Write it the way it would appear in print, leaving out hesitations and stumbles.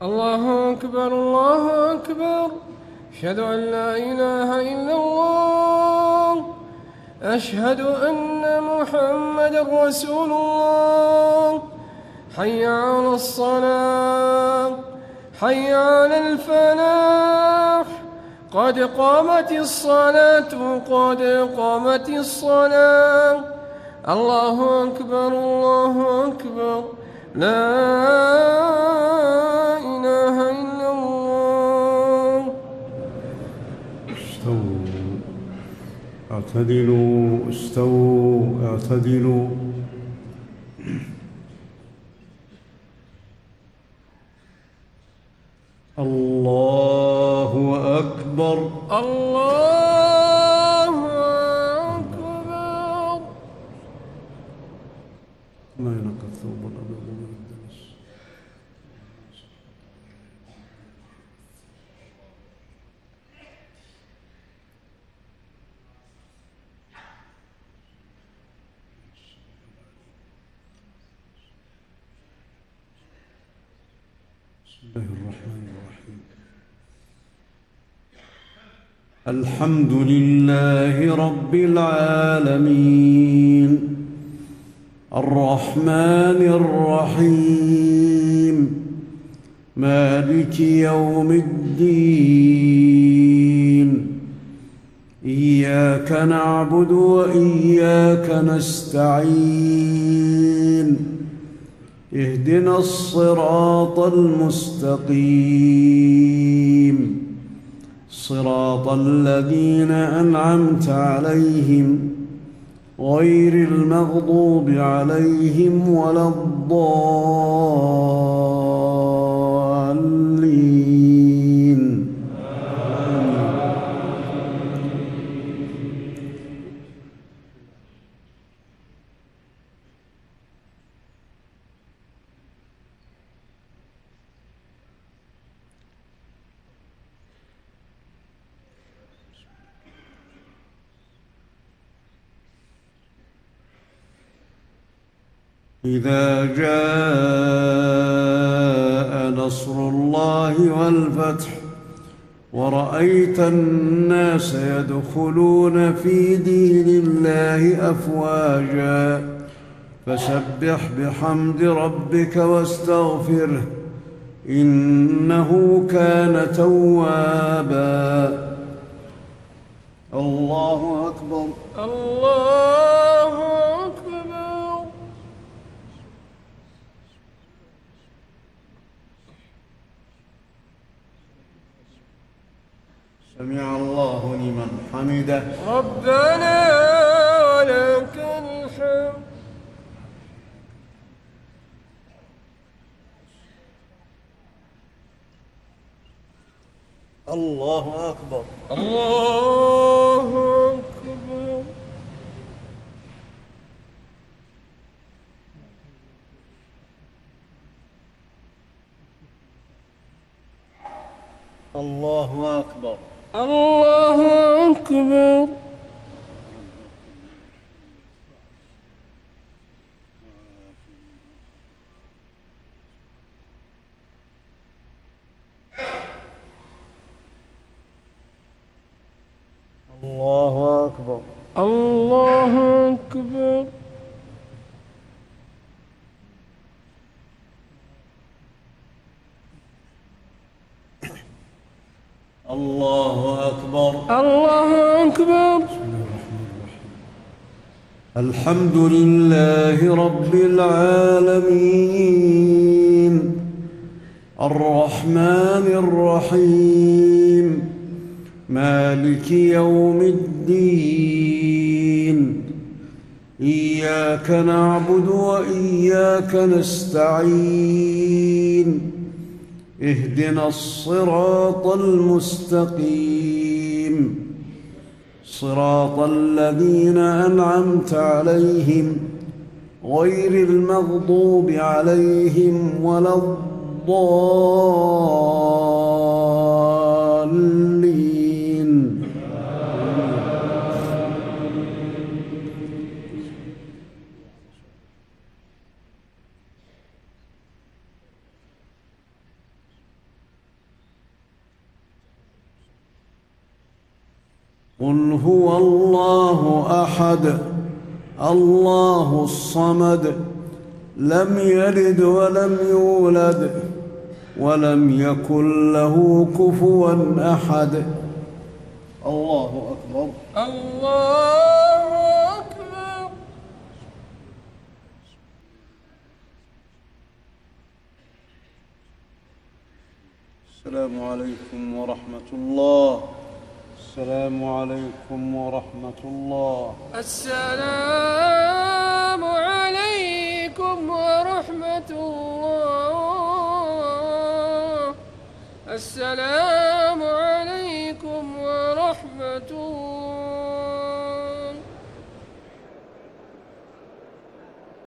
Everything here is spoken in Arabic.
الله أكبر الله أكبر. أشهد أن لا إله إلا الله. أشهد أن محمدا رسول الله. حي على الصلاة، حي على الفلاح. قد قامت الصلاة، قد قامت الصلاة. الله أكبر الله أكبر. لا إله إلا الله. استووا اعتدلوا، استووا اعتدلوا. الله أكبر الله أكبر. ما ينقى الثوب الأبيض من الدنس. بسم الله الرحمن الرحيم. الحمد لله رب العالمين، الرحمن الرحيم، مالك يوم الدين. إياك نعبد وإياك نستعين. اهدنا الصراط المستقيم، صراط الذين أنعمت عليهم غير المغضوب عليهم ولا الضالين. إذا جاء نصر الله والفتح ورأيت الناس يدخلون في دين الله أفواجا فسبح بحمد ربك واستغفره إنه كان توابا. الله أكبر الله أكبر. سمع الله لمن حمده. ربنا ولك الحمد. الله أكبر الله أكبر. الله أكبر الله أكبر. الله أكبر الله أكبر. الله أكبر. الله أكبر. الحمد لله رب العالمين، الرحمن الرحيم، مالك يوم الدين. إياك نعبد وإياك نستعين. اهدنا الصراط المستقيم، صراط الذين أنعمت عليهم غير المغضوب عليهم ولا الضالين. قل هو الله أحد الله الصمد لم يلد ولم يولد ولم يكن له كفوا أحد. الله أكبر. الله أكبر. السلام عليكم ورحمة الله. السلام عليكم ورحمة الله. السلام عليكم ورحمة الله. السلام